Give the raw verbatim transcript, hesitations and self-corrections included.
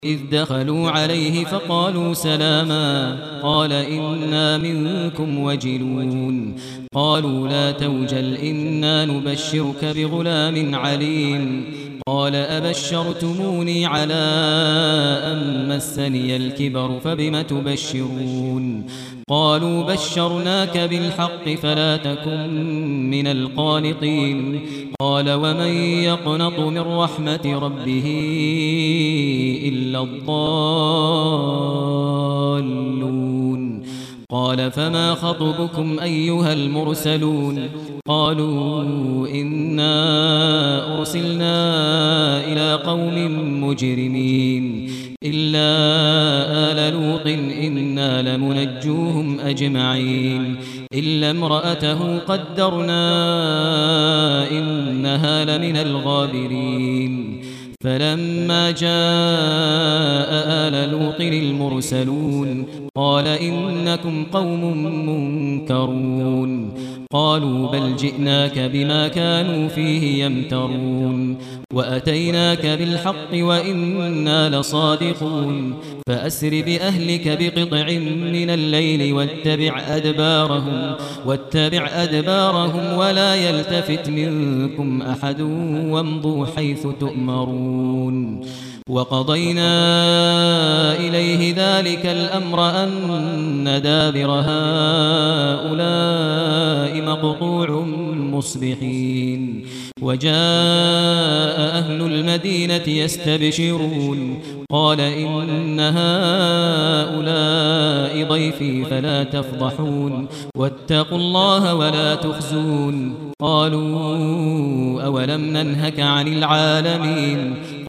إذ دخلوا عليه فقالوا سلاما قال إنا منكم وجلون قالوا لا توجل إنا نبشرك بغلام عليم قال أبشرتموني على أن مسني الكبر فبم تبشرون قالوا بشرناك بالحق فلا تكن من القانطين قال ومن يقنط من رحمة ربه إلا الضالون قال فما خطبكم أيها المرسلون قالوا إنا أرسلنا إلى قوم مجرمين إلا آل لوط إنا لمنجوهم أجمعين إلا امرأته قدرنا إنها لمن الغابرين فلما جاء آل لوط المرسلون قال إنكم قوم منكرون قالوا بل جئناك بما كانوا فيه يمترون وأتيناك بالحق وإنا لصادقون فأسر بأهلك بقطع من الليل واتبع أدبارهم واتبع أدبارهم ولا يلتفت منكم أحد وامضوا حيث تؤمرون وقضينا إليه ذلك الأمر أن دابر هؤلاء مقطوع مصبحين وجاء أهل المدينة يستبشرون قال إن هؤلاء ضيفي فلا تفضحون واتقوا الله ولا تخزون قالوا أولم ننهك عن العالمين